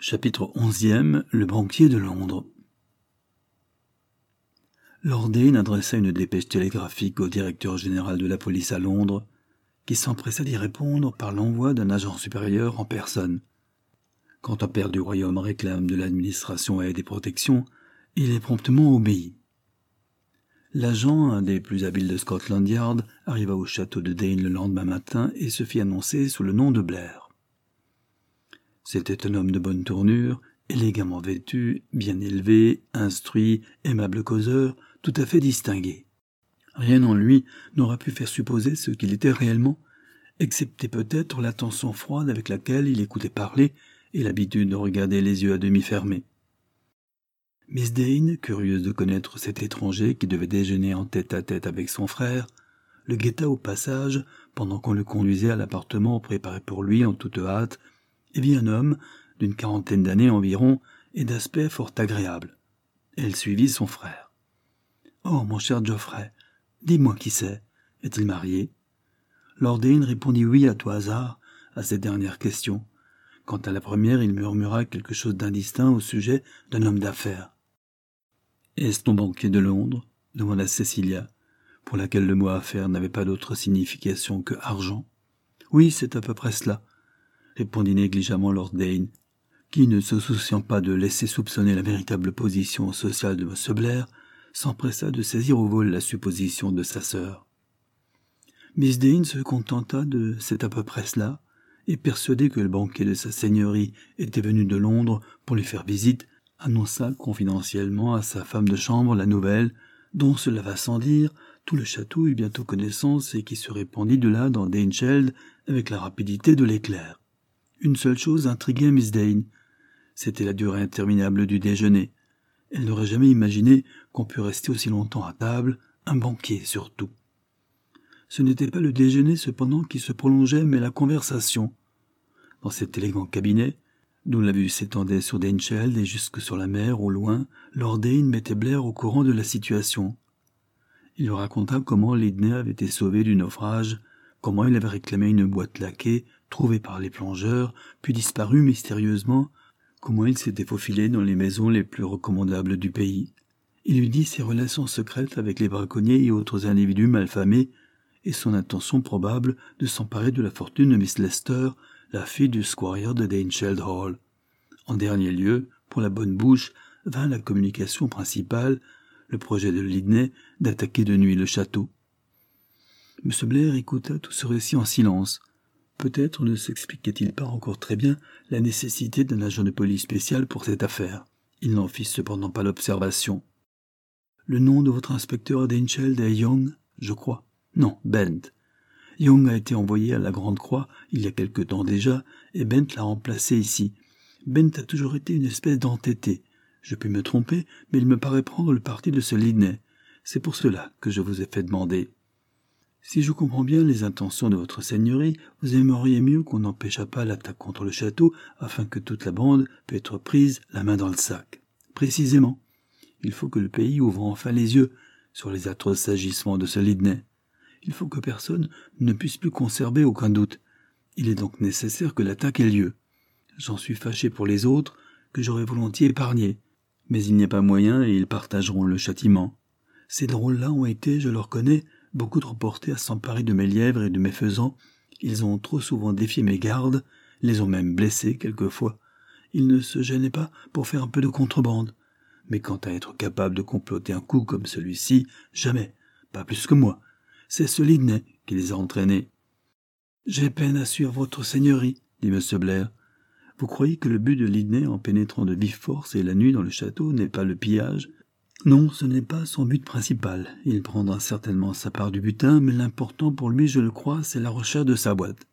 Chapitre 11e. Le banquier de Londres. Lord Dane adressa une dépêche télégraphique au directeur général de la police à Londres, qui s'empressa d'y répondre par l'envoi d'un agent supérieur en personne. Quand un père du royaume réclame de l'administration aide et protection, il est promptement obéi. L'agent, un des plus habiles de Scotland Yard, arriva au château de Dane le lendemain matin et se fit annoncer sous le nom de Blair. C'était un homme de bonne tournure, élégamment vêtu, bien élevé, instruit, aimable causeur, tout à fait distingué. Rien en lui n'aurait pu faire supposer ce qu'il était réellement, excepté peut-être l'attention froide avec laquelle il écoutait parler et l'habitude de regarder les yeux à demi fermés. Miss Dane, curieuse de connaître cet étranger qui devait déjeuner en tête-à-tête avec son frère, le guetta au passage pendant qu'on le conduisait à l'appartement préparé pour lui en toute hâte, et vit un homme d'une 40aine d'années environ et d'aspect fort agréable. Elle suivit son frère. « Oh, mon cher Geoffrey, dis-moi qui c'est. Est-il marié ?» Lord Dane répondit oui à tout hasard à cette dernière question. Quant à la première, il murmura quelque chose d'indistinct au sujet d'un homme d'affaires. « Est-ce ton banquier de Londres ?» demanda Cecilia, pour laquelle le mot affaires n'avait pas d'autre signification que argent. « Oui, c'est à peu près cela. » répondit négligemment Lord Dane, qui, ne se souciant pas de laisser soupçonner la véritable position sociale de M. Blair, s'empressa de saisir au vol la supposition de sa sœur. Miss Dane se contenta de « c'est à peu près cela », et persuadée que le banquier de sa seigneurie était venu de Londres pour lui faire visite, annonça confidentiellement à sa femme de chambre la nouvelle, dont, cela va sans dire, tout le château eut bientôt connaissance et qui se répandit de là dans Danecheld avec la rapidité de l'éclair. Une seule chose intriguait Miss Dane, c'était la durée interminable du déjeuner. Elle n'aurait jamais imaginé qu'on pût rester aussi longtemps à table, un banquier surtout. Ce n'était pas le déjeuner cependant qui se prolongeait, mais la conversation. Dans cet élégant cabinet, dont la vue s'étendait sur Danecheld et jusque sur la mer au loin, Lord Dane mettait Blair au courant de la situation. Il lui raconta comment Lydney avait été sauvé du naufrage, comment il avait réclamé une boîte laquée, trouvée par les plongeurs, puis disparue mystérieusement, comment il s'était faufilé dans les maisons les plus recommandables du pays. Il lui dit ses relations secrètes avec les braconniers et autres individus malfamés, et son intention probable de s'emparer de la fortune de Miss Lester, la fille du squire de Danecheld Hall. En dernier lieu, pour la bonne bouche, vint la communication principale, le projet de Lydney d'attaquer de nuit le château. M. Blair écouta tout ce récit en silence. Peut-être ne s'expliquait-il pas encore très bien la nécessité d'un agent de police spécial pour cette affaire. Il n'en fit cependant pas l'observation. « Le nom de votre inspecteur à Danecheld est Young, je crois. Non, Bent. Young a été envoyé à la Grande Croix il y a quelque temps déjà, et Bent l'a remplacé ici. Bent a toujours été une espèce d'entêté. Je puis me tromper, mais il me paraît prendre le parti de ce Lydney. C'est pour cela que je vous ai fait demander. Si je comprends bien les intentions de votre seigneurie, vous aimeriez mieux qu'on n'empêchât pas l'attaque contre le château, afin que toute la bande puisse être prise la main dans le sac. Précisément. Il faut que le pays ouvre enfin les yeux sur les atroces agissements de ce Lydney. Il faut que personne ne puisse plus conserver aucun doute. Il est donc nécessaire que l'attaque ait lieu. J'en suis fâché pour les autres, que j'aurais volontiers épargnés. Mais il n'y a pas moyen et ils partageront le châtiment. Ces drôles-là ont été, je le reconnais, beaucoup trop portés à s'emparer de mes lièvres et de mes faisans. Ils ont trop souvent défié mes gardes, les ont même blessés quelquefois. Ils ne se gênaient pas pour faire un peu de contrebande. Mais quant à être capable de comploter un coup comme celui-ci, jamais, pas plus que moi. C'est ce Lydney qui les a entraînés. « J'ai peine à suivre votre seigneurie, » dit M. Blair. « Vous croyez que le but de Lydney en pénétrant de vive force et la nuit dans le château n'est pas le pillage ? Non, ce n'est pas son but principal. Il prendra certainement sa part du butin, mais l'important pour lui, je le crois, c'est la recherche de sa boîte.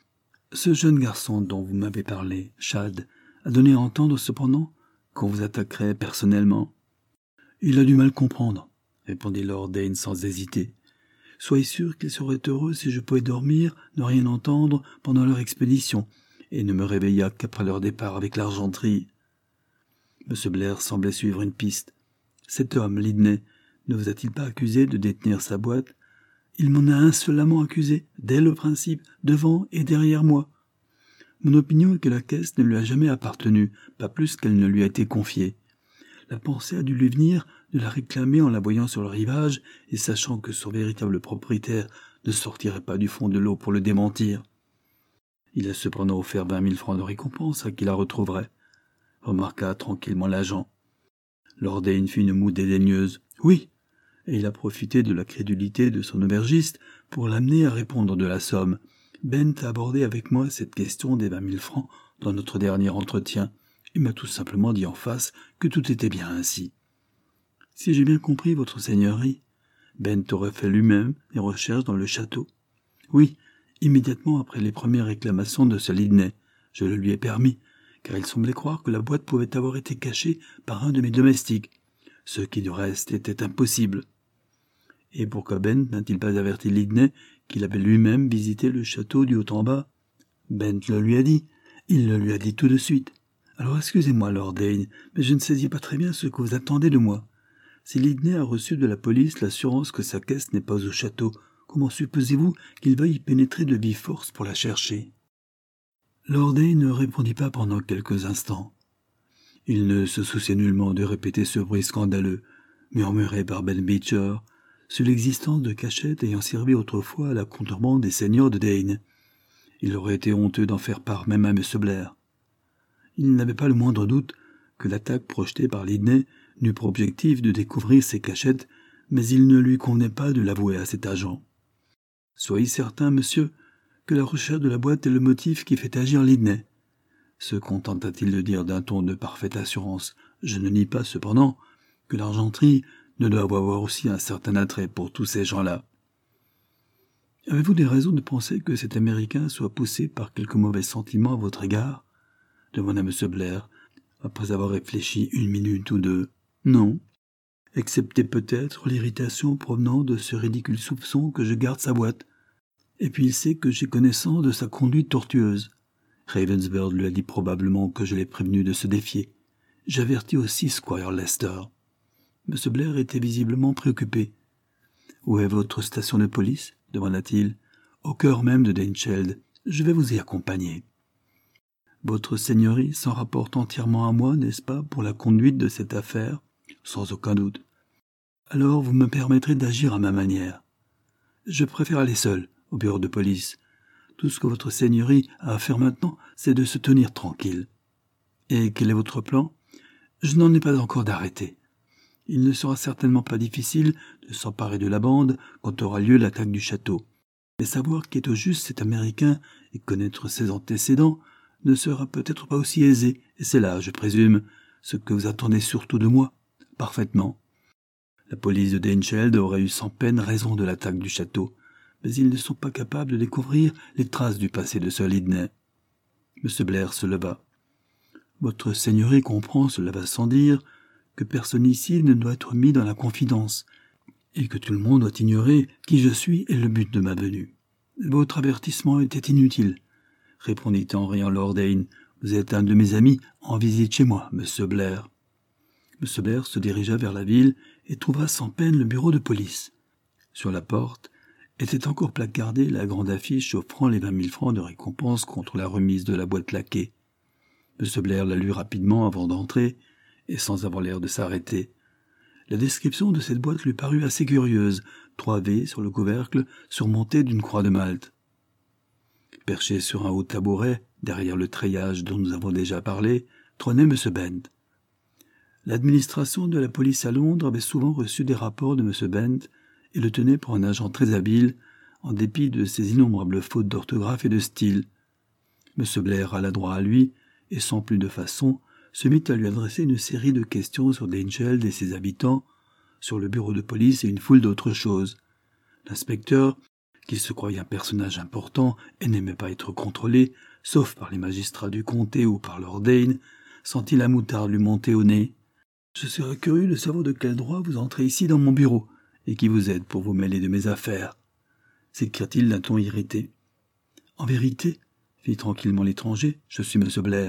Ce jeune garçon dont vous m'avez parlé, Chad, a donné à entendre cependant qu'on vous attaquerait personnellement. »« Il a du mal comprendre, » répondit Lord Dane sans hésiter. « Soyez sûr qu'il serait heureux si je pouvais dormir, ne rien entendre pendant leur expédition, et ne me réveilla qu'après leur départ avec l'argenterie. » M. Blair semblait suivre une piste. « Cet homme, Lydney, ne vous a-t-il pas accusé de détenir sa boîte ? Il m'en a insolemment accusé, dès le principe, devant et derrière moi. » Mon opinion est que la caisse ne lui a jamais appartenu, pas plus qu'elle ne lui a été confiée. La pensée a dû lui venir de la réclamer en la voyant sur le rivage et sachant que son véritable propriétaire ne sortirait pas du fond de l'eau pour le démentir. Il a cependant offert 20 000 francs de récompense à qui la retrouverait, remarqua tranquillement l'agent. Lord Dane fit une moue dédaigneuse. Oui, et il a profité de la crédulité de son aubergiste pour l'amener à répondre de la somme. Bent a abordé avec moi cette question des 20 000 francs dans notre dernier entretien. Il m'a tout simplement dit en face que tout était bien ainsi. Si j'ai bien compris, votre seigneurie, Bent aurait fait lui-même des recherches dans le château. Oui, immédiatement après les premières réclamations de ce Lidney. Je le lui ai permis, car il semblait croire que la boîte pouvait avoir été cachée par un de mes domestiques, ce qui du reste était impossible. Et pourquoi Bent n'a-t-il pas averti Lidney qu'il avait lui-même visité le château du haut en bas? Bent le lui a dit. Il le lui a dit tout de suite. Alors excusez-moi, Lord Dane, mais je ne saisis pas très bien ce que vous attendez de moi. Si Lidney a reçu de la police l'assurance que sa caisse n'est pas au château, comment supposez-vous qu'il veuille y pénétrer de vive force pour la chercher? Lord Dane ne répondit pas pendant quelques instants. Il ne se souciait nullement de répéter ce bruit scandaleux, murmuré par Ben Beecher, sur l'existence de cachettes ayant servi autrefois à la contrebande des seigneurs de Dane. Il aurait été honteux d'en faire part même à M. Blair. Il n'avait pas le moindre doute que l'attaque projetée par Lidney n'eût pour objectif de découvrir ces cachettes, mais il ne lui convenait pas de l'avouer à cet agent. « Soyez certain, monsieur, que la recherche de la boîte est le motif qui fait agir Lidney. » se contenta-t-il de dire d'un ton de parfaite assurance. Je ne nie pas, cependant, que l'argenterie ne doit avoir aussi un certain attrait pour tous ces gens-là. Avez-vous des raisons de penser que cet Américain soit poussé par quelque mauvais sentiment à votre égard? Demanda M. Blair, après avoir réfléchi 1 minute ou 2. Non, excepté peut-être l'irritation provenant de ce ridicule soupçon que je garde sa boîte. Et puis il sait que j'ai connaissance de sa conduite tortueuse. Ravensworth lui a dit probablement que je l'ai prévenu de se défier. J'avertis aussi Squire Lester. M. Blair était visiblement préoccupé. « Où est votre station de police ?» demanda-t-il. « Au cœur même de Danecheld. Je vais vous y accompagner. » Votre seigneurie s'en rapporte entièrement à moi, n'est-ce pas, pour la conduite de cette affaire? Sans aucun doute. Alors vous me permettrez d'agir à ma manière. Je préfère aller seul au bureau de police. Tout ce que votre seigneurie a à faire maintenant, c'est de se tenir tranquille. Et quel est votre plan? Je n'en ai pas encore d'arrêté. Il ne sera certainement pas difficile de s'emparer de la bande quand aura lieu l'attaque du château. Mais savoir qui est au juste cet Américain et connaître ses antécédents ne sera peut-être pas aussi aisé, et c'est là, je présume, ce que vous attendez surtout de moi. Parfaitement. La police de Danecheld aurait eu sans peine raison de l'attaque du château, mais ils ne sont pas capables de découvrir les traces du passé de Sir Lidney. M. Blair se leva. Votre seigneurie comprend, cela va sans dire, que personne ici ne doit être mis dans la confidence, et que tout le monde doit ignorer qui je suis et le but de ma venue. Votre avertissement était inutile, répondit en riant Lord Dane. Vous êtes un de mes amis en visite chez moi, M. Blair. M. Blair se dirigea vers la ville et trouva sans peine le bureau de police. Sur la porte était encore placardée la grande affiche offrant les 20 000 francs de récompense contre la remise de la boîte laquée. M. Blair la lut rapidement avant d'entrer, et sans avoir l'air de s'arrêter. La description de cette boîte lui parut assez curieuse, 3 V sur le couvercle, surmonté d'une croix de Malte. Perché sur un haut tabouret, derrière le treillage dont nous avons déjà parlé, trônait M. Bent. L'administration de la police à Londres avait souvent reçu des rapports de M. Bent et le tenait pour un agent très habile, en dépit de ses innombrables fautes d'orthographe et de style. M. Blair alla droit à lui, et sans plus de façon, se mit à lui adresser une série de questions sur Danecheld et ses habitants, sur le bureau de police et une foule d'autres choses. L'inspecteur, qui se croyait un personnage important et n'aimait pas être contrôlé, sauf par les magistrats du comté ou par Lord Dane, sentit la moutarde lui monter au nez. « Je serais curieux de savoir de quel droit vous entrez ici dans mon bureau, et qui vous aide pour vous mêler de mes affaires. » s'écria-t-il d'un ton irrité. « En vérité, » fit tranquillement l'étranger, « je suis M. Blair. »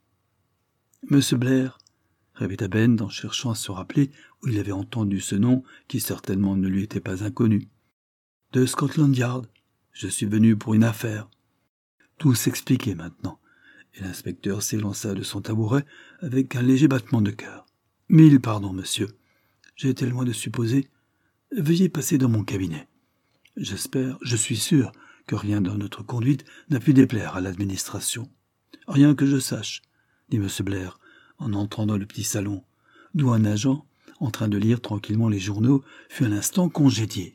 Monsieur Blair, répéta Ben en cherchant à se rappeler où il avait entendu ce nom qui certainement ne lui était pas inconnu. De Scotland Yard, je suis venu pour une affaire. Tout s'expliquait maintenant. et l'inspecteur s'élança de son tabouret avec un léger battement de cœur. « 1000 pardons, monsieur. J'ai été loin de supposer. Veuillez passer dans mon cabinet. Je suis sûr que rien dans notre conduite n'a pu déplaire à l'administration. »« Rien que je sache, » dit M. Blair, en entrant dans le petit salon, d'où un agent, en train de lire tranquillement les journaux, fut un instant congédié.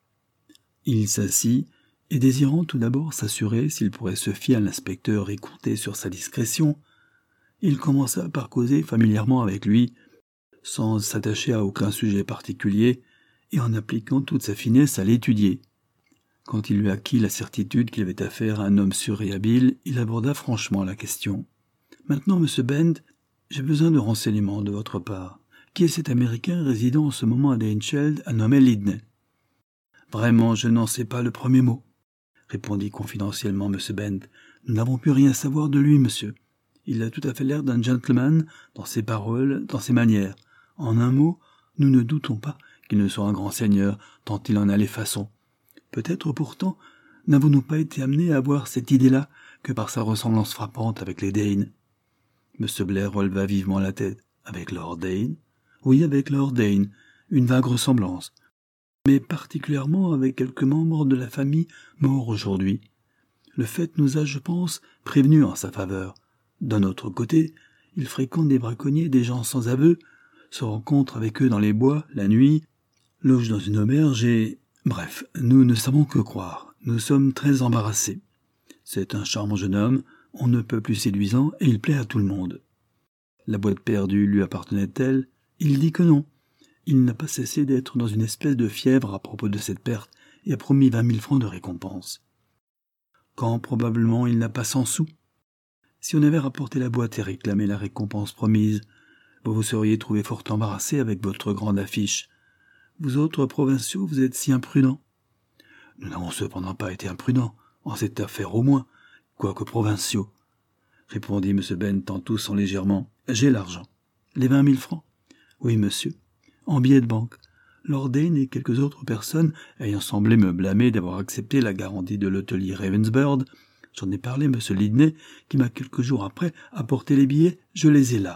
Il s'assit, et désirant tout d'abord s'assurer s'il pourrait se fier à l'inspecteur et compter sur sa discrétion, il commença par causer familièrement avec lui, sans s'attacher à aucun sujet particulier, et en appliquant toute sa finesse à l'étudier. Quand il eut acquis la certitude qu'il avait affaire à un homme sûr et habile, il aborda franchement la question. « Maintenant, monsieur Bent, j'ai besoin de renseignements de votre part. Qui est cet Américain résidant en ce moment à Daincheld, à nommer Lydney ?»« Vraiment, je n'en sais pas le premier mot, » répondit confidentiellement M. Bent. « Nous n'avons pu rien savoir de lui, monsieur. Il a tout à fait l'air d'un gentleman, dans ses paroles, dans ses manières. En un mot, nous ne doutons pas qu'il ne soit un grand seigneur, tant il en a les façons. Peut-être pourtant n'avons-nous pas été amenés à avoir cette idée-là que par sa ressemblance frappante avec les Dane. » M. Blair releva vivement la tête. « Avec Lord Dane ?»« Oui, avec Lord Dane, une vague ressemblance. Mais particulièrement avec quelques membres de la famille morts aujourd'hui. Le fait nous a, je pense, prévenus en sa faveur. D'un autre côté, il fréquente des braconniers, des gens sans aveu, se rencontre avec eux dans les bois, la nuit, loge dans une auberge et... Bref, nous ne savons que croire. Nous sommes très embarrassés. C'est un charmant jeune homme, on ne peut plus séduisant, et il plaît à tout le monde. La boîte perdue lui appartenait-elle ? Il dit que non. Il n'a pas cessé d'être dans une espèce de fièvre à propos de cette perte et a promis 20 000 francs de récompense. Quand probablement il n'a pas 100 sous. Si on avait rapporté la boîte et réclamé la récompense promise, vous vous seriez trouvé fort embarrassé avec votre grande affiche. Vous autres provinciaux, vous êtes si imprudents. Nous n'avons cependant pas été imprudents, en cette affaire au moins, quoique provinciaux, répondit M. Bent en toussant légèrement. J'ai l'argent. Les 20 000 francs? Oui, monsieur. En billets de banque. Lord Dane et quelques autres personnes ayant semblé me blâmer d'avoir accepté la garantie de l'hôtelier Ravensbird, j'en ai parlé à M. Lydney, qui m'a quelques jours après apporté les billets, je les ai là.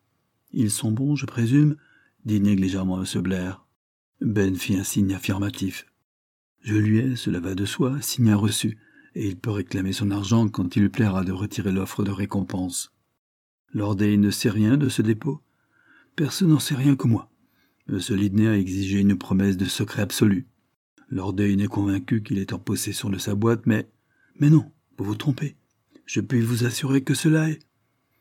Ils sont bons, je présume, dit négligemment M. Blair. Ben fit un signe affirmatif. Je lui ai, cela va de soi, signé un reçu, et il peut réclamer son argent quand il lui plaira de retirer l'offre de récompense. Lord Dane ne sait rien de ce dépôt? Personne n'en sait rien que moi. M. Lydney a exigé une promesse de secret absolu. Lord Dane est convaincu qu'il est en possession de sa boîte, mais non, vous vous trompez. Je puis vous assurer que cela est.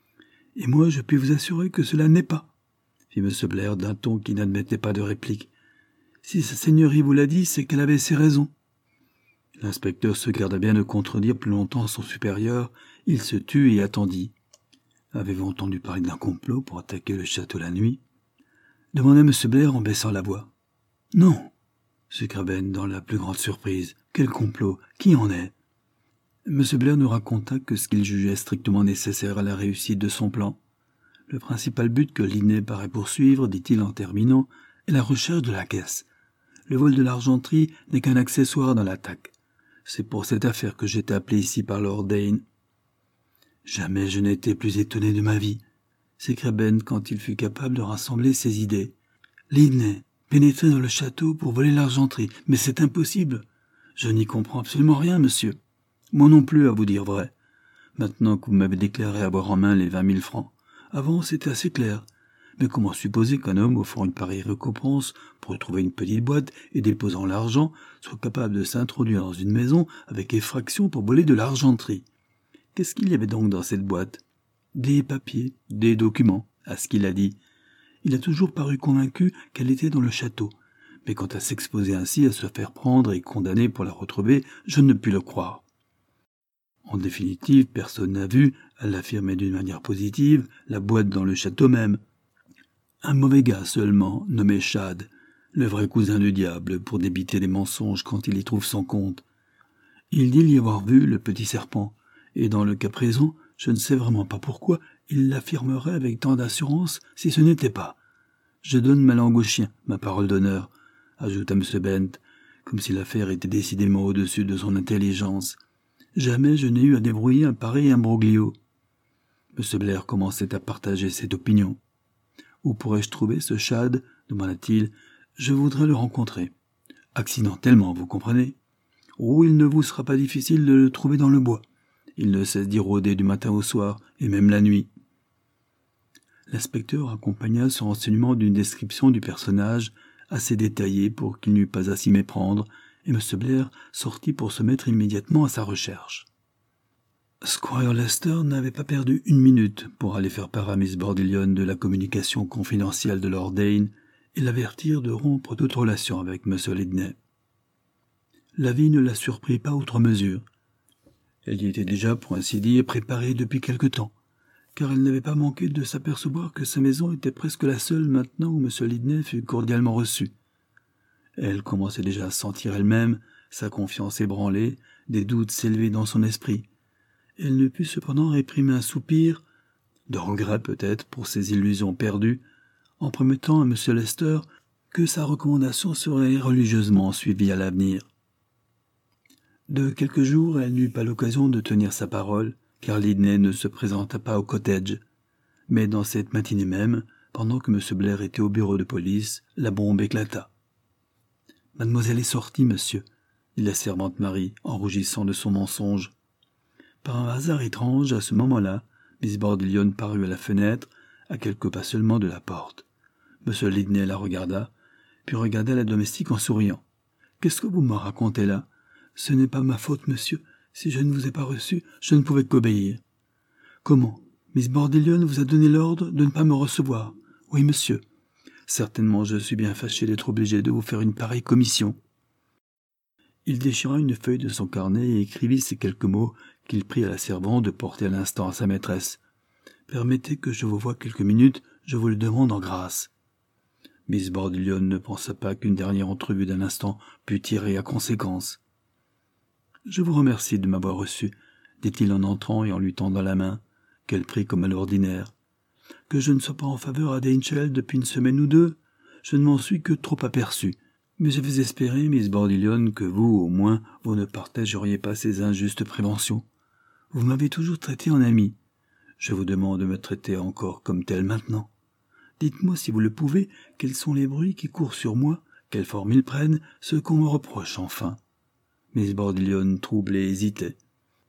Et moi, je puis vous assurer que cela n'est pas, fit M. Blair d'un ton qui n'admettait pas de réplique. Si sa seigneurie vous l'a dit, c'est qu'elle avait ses raisons. L'inspecteur se garda bien de contredire plus longtemps son supérieur. Il se tut et attendit. Avez-vous entendu parler d'un complot pour attaquer le château la nuit? Demanda M. Blair en baissant la voix. Non, sucra Ben dans la plus grande surprise. Quel complot? Qui en est? M. Blair nous raconta que ce qu'il jugeait strictement nécessaire à la réussite de son plan. Le principal but que Lydney paraît poursuivre, dit-il en terminant, est la recherche de la caisse. Le vol de l'argenterie n'est qu'un accessoire dans l'attaque. C'est pour cette affaire que j'étais appelé ici par Lord Dane. Jamais je n'ai été plus étonné de ma vie, s'écria Ben quand il fut capable de rassembler ses idées. Lydney, pénétrer dans le château pour voler l'argenterie, mais c'est impossible. Je n'y comprends absolument rien, monsieur. Moi non plus, à vous dire vrai. Maintenant que vous m'avez déclaré avoir en main les 20 000 francs. Avant, c'était assez clair. Mais comment supposer qu'un homme offrant une pareille récompense pour trouver une petite boîte et déposant l'argent soit capable de s'introduire dans une maison avec effraction pour voler de l'argenterie? Qu'est-ce qu'il y avait donc dans cette boîte? Des papiers, des documents, à ce qu'il a dit. Il a toujours paru convaincu qu'elle était dans le château. Mais quant à s'exposer ainsi à se faire prendre et condamner pour la retrouver, je ne puis le croire. En définitive, personne n'a vu, elle l'affirmait d'une manière positive, la boîte dans le château même. Un mauvais gars seulement, nommé Chad, le vrai cousin du diable, pour débiter les mensonges quand il y trouve son compte. Il dit l'y avoir vu, le petit serpent, et dans le cas présent, je ne sais vraiment pas pourquoi, il l'affirmerait avec tant d'assurance si ce n'était pas. Je donne ma langue au chien, ma parole d'honneur, ajouta M. Bent, comme si l'affaire était décidément au-dessus de son intelligence. Jamais je n'ai eu à débrouiller un pareil imbroglio. M. Blair commençait à partager cette opinion. « Où pourrais-je trouver ce Chad ?» demanda-t-il. « Je voudrais le rencontrer. »« Accidentellement, vous comprenez ? » ?»« Oh, il ne vous sera pas difficile de le trouver dans le bois. Il ne cesse d'y rôder du matin au soir, et même la nuit. » L'inspecteur accompagna ce renseignement d'une description du personnage assez détaillée pour qu'il n'eût pas à s'y méprendre, et M. Blair sortit pour se mettre immédiatement à sa recherche. Squire Lester n'avait pas perdu une minute pour aller faire part à Miss Bordillion de la communication confidentielle de Lord Dane et l'avertir de rompre toute relation avec M. Lidney. La vie ne la surprit pas outre mesure. Elle y était déjà, pour ainsi dire, préparée depuis quelque temps, car elle n'avait pas manqué de s'apercevoir que sa maison était presque la seule maintenant où M. Lidney fut cordialement reçu. Elle commençait déjà à sentir elle-même sa confiance ébranlée, des doutes s'élever dans son esprit. Elle ne put cependant réprimer un soupir, de regret peut-être pour ses illusions perdues, en promettant à M. Lester que sa recommandation serait religieusement suivie à l'avenir. De quelques jours, elle n'eut pas l'occasion de tenir sa parole, car Lidney ne se présenta pas au cottage. Mais dans cette matinée même, pendant que M. Blair était au bureau de police, la bombe éclata. « Mademoiselle est sortie, monsieur, » dit la servante Marie, en rougissant de son mensonge. Par un hasard étrange, à ce moment-là, Miss Bordillion parut à la fenêtre, à quelques pas seulement de la porte. M. Lidney la regarda, puis regarda la domestique en souriant. « Qu'est-ce que vous me racontez là ? Ce n'est pas ma faute, monsieur. Si je ne vous ai pas reçu, je ne pouvais qu'obéir. »« Comment ? Miss Bordillion vous a donné l'ordre de ne pas me recevoir ? » ?»« Oui, monsieur. »« Certainement, je suis bien fâché d'être obligé de vous faire une pareille commission. » Il déchira une feuille de son carnet et écrivit ces quelques mots qu'il prit à la servante de porter à l'instant à sa maîtresse. « Permettez que je vous voie quelques minutes, je vous le demande en grâce. » Miss Bordillion ne pensa pas qu'une dernière entrevue d'un instant pût tirer à conséquence. « Je vous remercie de m'avoir reçu, » dit-il en entrant et en lui tendant la main, qu'elle prit comme à l'ordinaire. « Que je ne sois pas en faveur à Danechell depuis une semaine ou deux, je ne m'en suis que trop aperçu. Mais j'avais espéré, Miss Bordillion, que vous, au moins, vous ne partageriez pas ces injustes préventions. Vous m'avez toujours traité en ami. Je vous demande de me traiter encore comme tel maintenant. Dites-moi, si vous le pouvez, quels sont les bruits qui courent sur moi, quelle forme ils prennent, ce qu'on me reproche enfin. » Miss Bordillion, troublée, hésitait.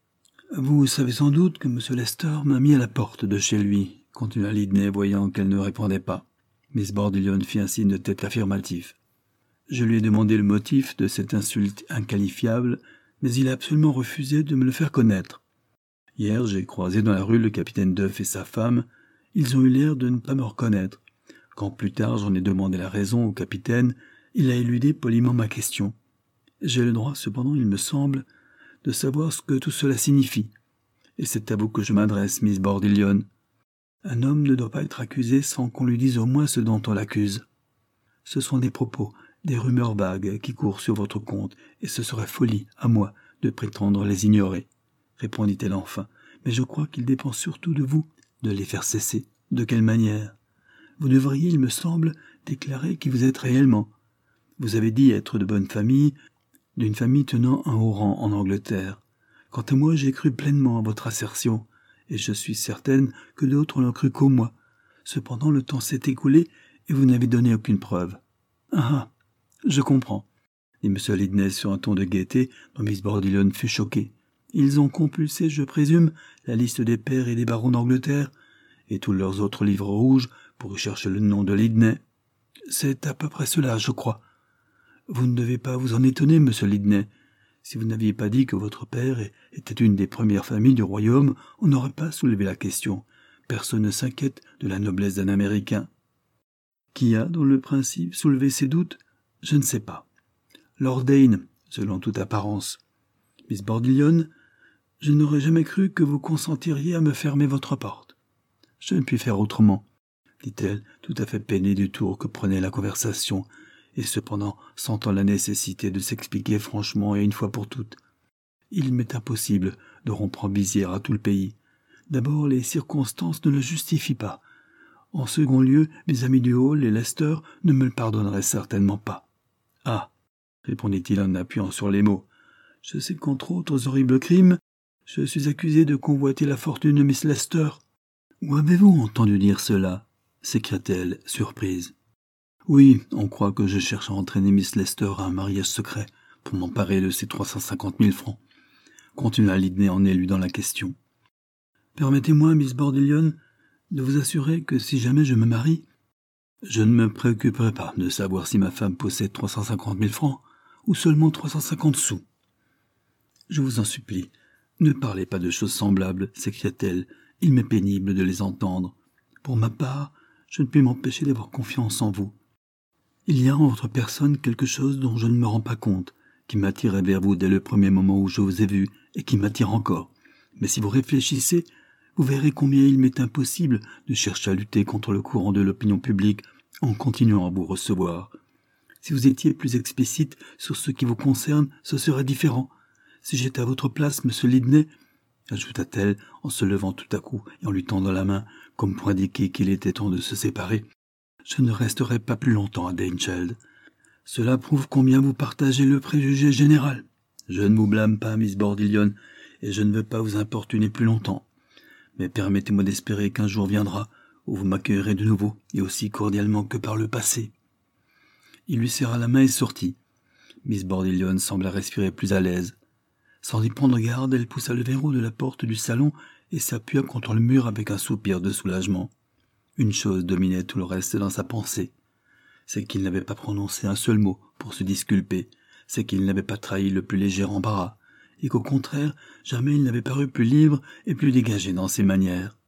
« Vous savez sans doute que M. Lester m'a mis à la porte de chez lui, » continua Lidney, voyant qu'elle ne répondait pas. Miss Bordillion fit un signe de tête affirmatif. « Je lui ai demandé le motif de cette insulte inqualifiable, mais il a absolument refusé de me le faire connaître. Hier, j'ai croisé dans la rue le capitaine Duff et sa femme. Ils ont eu l'air de ne pas me reconnaître. Quand plus tard j'en ai demandé la raison au capitaine, il a éludé poliment ma question. J'ai le droit, cependant, il me semble, de savoir ce que tout cela signifie. Et c'est à vous que je m'adresse, Miss Bordillion. Un homme ne doit pas être accusé sans qu'on lui dise au moins ce dont on l'accuse. Ce sont des propos, des rumeurs vagues qui courent sur votre compte, et ce serait folie, à moi, de prétendre les ignorer, répondit-elle enfin. Mais je crois qu'il dépend surtout de vous, de les faire cesser. De quelle manière ? Vous devriez, il me semble, déclarer qui vous êtes réellement. Vous avez dit être de bonne famille, d'une famille tenant un haut rang en Angleterre. Quant à moi, j'ai cru pleinement à votre assertion, et je suis certaine que d'autres n'ont cru qu'au moi. Cependant, le temps s'est écoulé, et vous n'avez donné aucune preuve. « Ah, je comprends, » dit M. Lidney sur un ton de gaieté dont Miss Bordillion fut choquée. « Ils ont compulsé, je présume, la liste des pairs et des barons d'Angleterre, et tous leurs autres livres rouges, pour y chercher le nom de Lidney. C'est à peu près cela, je crois. Vous ne devez pas vous en étonner, M. Lidney. Si vous n'aviez pas dit que votre père était une des premières familles du royaume, on n'aurait pas soulevé la question. Personne ne s'inquiète de la noblesse d'un Américain. Qui a, dans le principe, soulevé ces doutes ? Je ne sais pas. Lord Dane, selon toute apparence. Miss Bordillion, je n'aurais jamais cru que vous consentiriez à me fermer votre porte. Je ne puis faire autrement, dit-elle, tout à fait peinée du tour que prenait la conversation, et cependant sentant la nécessité de s'expliquer franchement et une fois pour toutes. Il m'est impossible de rompre en visière à tout le pays. D'abord, les circonstances ne le justifient pas. En second lieu, mes amis du Hall et Lester ne me le pardonneraient certainement pas. « Ah !» répondit-il en appuyant sur les mots. « Je sais qu'entre autres horribles crimes, je suis accusé de convoiter la fortune de Miss Lester. Où avez-vous entendu dire cela? S'écria-t-elle, surprise. Oui, on croit que je cherche à entraîner Miss Lester à un mariage secret pour m'emparer de ses 350 000 francs. Continua Lydney en éludant la question. Permettez-moi, Miss Bordillion, de vous assurer que si jamais je me marie, je ne me préoccuperai pas de savoir si ma femme possède 350 000 francs ou seulement 350 sous. Je vous en supplie, ne parlez pas de choses semblables, s'écria-t-elle. Il m'est pénible de les entendre. Pour ma part, je ne puis m'empêcher d'avoir confiance en vous. Il y a en votre personne quelque chose dont je ne me rends pas compte, qui m'attirait vers vous dès le premier moment où je vous ai vu, et qui m'attire encore. Mais si vous réfléchissez, vous verrez combien il m'est impossible de chercher à lutter contre le courant de l'opinion publique en continuant à vous recevoir. Si vous étiez plus explicite sur ce qui vous concerne, ce serait différent. Si j'étais à votre place, monsieur Lydney, ajouta-t-elle en se levant tout à coup et en lui tendant la main, comme pour indiquer qu'il était temps de se séparer, je ne resterai pas plus longtemps à Danechild. Cela prouve combien vous partagez le préjugé général. Je ne vous blâme pas, Miss Bordillion, et je ne veux pas vous importuner plus longtemps. Mais permettez-moi d'espérer qu'un jour viendra où vous m'accueillerez de nouveau, et aussi cordialement que par le passé. Il lui serra la main et sortit. Miss Bordillion sembla respirer plus à l'aise. Sans y prendre garde, elle poussa le verrou de la porte du salon et s'appuya contre le mur avec un soupir de soulagement. Une chose dominait tout le reste dans sa pensée. C'est qu'il n'avait pas prononcé un seul mot pour se disculper, c'est qu'il n'avait pas trahi le plus léger embarras, et qu'au contraire, jamais il n'avait paru plus libre et plus dégagé dans ses manières.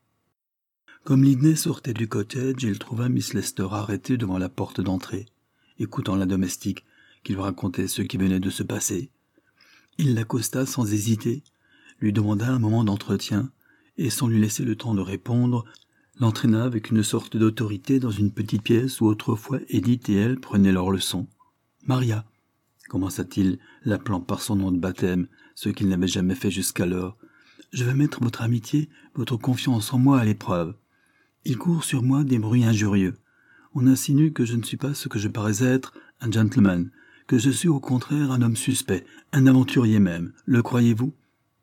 Comme Lydney sortait du cottage, il trouva Miss Lester arrêtée devant la porte d'entrée, écoutant la domestique qui lui racontait ce qui venait de se passer. Il l'accosta sans hésiter, lui demanda un moment d'entretien, et sans lui laisser le temps de répondre, l'entraîna avec une sorte d'autorité dans une petite pièce où autrefois Edith et elle prenaient leurs leçons. « Maria » commença-t-il, l'appelant par son nom de baptême, ce qu'il n'avait jamais fait jusqu'alors. « Je vais mettre votre amitié, votre confiance en moi à l'épreuve. Il court sur moi des bruits injurieux. On insinue que je ne suis pas ce que je parais être, un gentleman, que je suis au contraire un homme suspect, un aventurier même. Le croyez-vous ?»« Non, »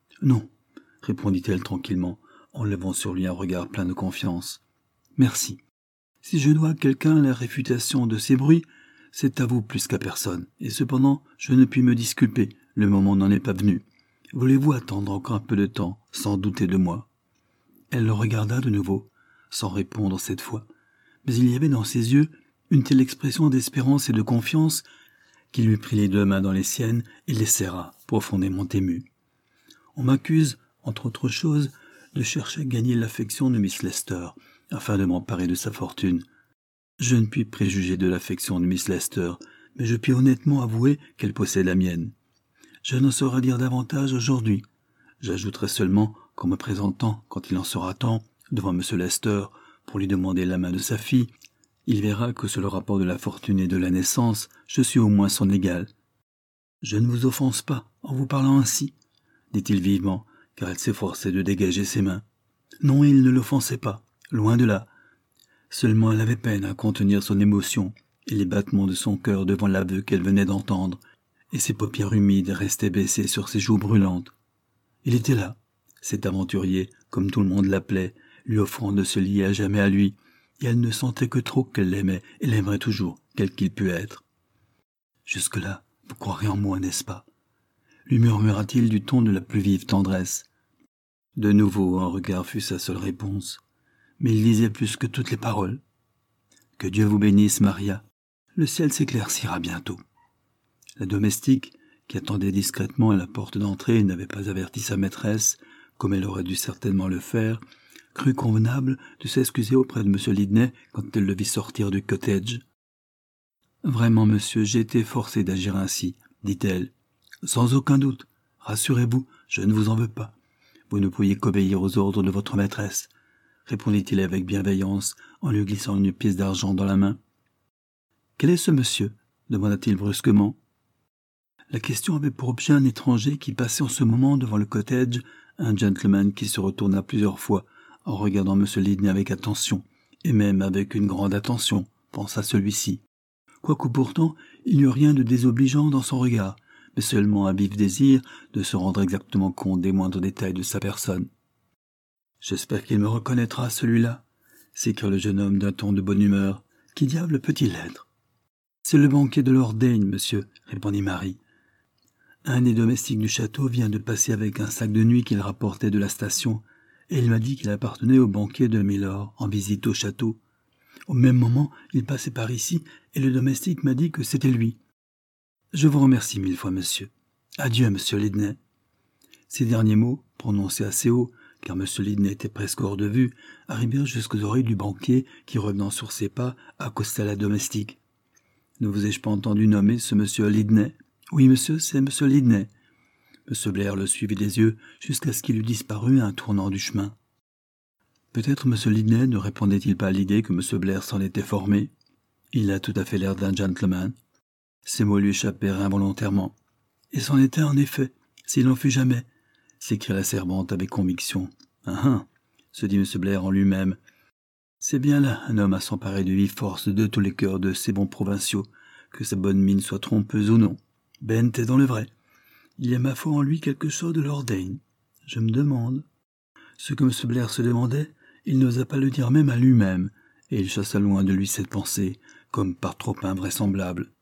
répondit-elle tranquillement, en levant sur lui un regard plein de confiance. « Merci. Si je dois à quelqu'un la réfutation de ces bruits, c'est à vous plus qu'à personne, et cependant je ne puis me disculper, le moment n'en est pas venu. Voulez-vous attendre encore un peu de temps, sans douter de moi ?» Elle le regarda de nouveau, sans répondre cette fois, mais il y avait dans ses yeux une telle expression d'espérance et de confiance qu'il lui prit les deux mains dans les siennes et les serra, profondément ému. « On m'accuse, entre autres choses, de chercher à gagner l'affection de Miss Lester, afin de m'emparer de sa fortune. Je ne puis préjuger de l'affection de Miss Lester, mais je puis honnêtement avouer qu'elle possède la mienne. Je n'en saurais dire davantage aujourd'hui. J'ajouterai seulement qu'en me présentant, quand il en sera temps, devant M. Lester, pour lui demander la main de sa fille, il verra que sur le rapport de la fortune et de la naissance, je suis au moins son égal. Je ne vous offense pas en vous parlant ainsi, dit-il vivement, car elle s'efforçait de dégager ses mains. Non, il ne l'offensait pas, loin de là. Seulement elle avait peine à contenir son émotion et les battements de son cœur devant l'aveu qu'elle venait d'entendre, et ses paupières humides restaient baissées sur ses joues brûlantes. Il était là, cet aventurier, comme tout le monde l'appelait, lui offrant de se lier à jamais à lui, et elle ne sentait que trop qu'elle l'aimait et l'aimerait toujours, quel qu'il pût être. « Jusque-là, vous croirez en moi, n'est-ce pas ?» lui murmura-t-il du ton de la plus vive tendresse. De nouveau, un regard fut sa seule réponse, mais il disait plus que toutes les paroles. « Que Dieu vous bénisse, Maria. Le ciel s'éclaircira bientôt. » La domestique, qui attendait discrètement à la porte d'entrée et n'avait pas averti sa maîtresse, comme elle aurait dû certainement le faire, crut convenable de s'excuser auprès de M. Lydney quand elle le vit sortir du cottage. « Vraiment, monsieur, j'ai été forcée d'agir ainsi, » dit-elle. « Sans aucun doute. Rassurez-vous, je ne vous en veux pas. Vous ne pouviez qu'obéir aux ordres de votre maîtresse, » répondit-il avec bienveillance en lui glissant une pièce d'argent dans la main. « Quel est ce monsieur ?» demanda-t-il brusquement. La question avait pour objet un étranger qui passait en ce moment devant le cottage, un gentleman qui se retourna plusieurs fois en regardant M. Lydney avec attention, et même avec une grande attention, pensa celui-ci. Quoique pourtant il n'y eût rien de désobligeant dans son regard, mais seulement un vif désir de se rendre exactement compte des moindres détails de sa personne. « J'espère qu'il me reconnaîtra, celui-là, s'écria le jeune homme d'un ton de bonne humeur. Qui diable peut-il être? C'est le banquier de Lord Dane, monsieur, répondit Marie. Un des domestiques du château vient de passer avec un sac de nuit qu'il rapportait de la station, et il m'a dit qu'il appartenait au banquier de Mylord, en visite au château. Au même moment, il passait par ici, et le domestique m'a dit que c'était lui. Je vous remercie 1000 fois, monsieur. Adieu, monsieur Lidney. Ces derniers mots, prononcés assez haut, car M. Lidney était presque hors de vue, arrivèrent jusqu'aux oreilles du banquier qui, revenant sur ses pas, accosta la domestique. « Ne vous ai-je pas entendu nommer ce M. Lidney ?»« Oui, monsieur, c'est M. Lidney. » M. Blair le suivit des yeux jusqu'à ce qu'il eût disparu à un tournant du chemin. Peut-être M. Lidney ne répondait-il pas à l'idée que M. Blair s'en était formé. Il a tout à fait l'air d'un gentleman. Ces mots lui échappèrent involontairement. Et c'en était en effet, s'il n'en fut jamais, s'écria la servante avec conviction. « Ah, se dit M. Blair en lui-même. C'est bien là un homme à s'emparer de vive force de tous les cœurs de ces bons provinciaux, que sa bonne mine soit trompeuse ou non. Bent est dans le vrai. Il y a ma foi en lui quelque chose de Lord Dane. Je me demande. » Ce que M. Blair se demandait, il n'osa pas le dire même à lui-même, et il chassa loin de lui cette pensée, comme par trop invraisemblable.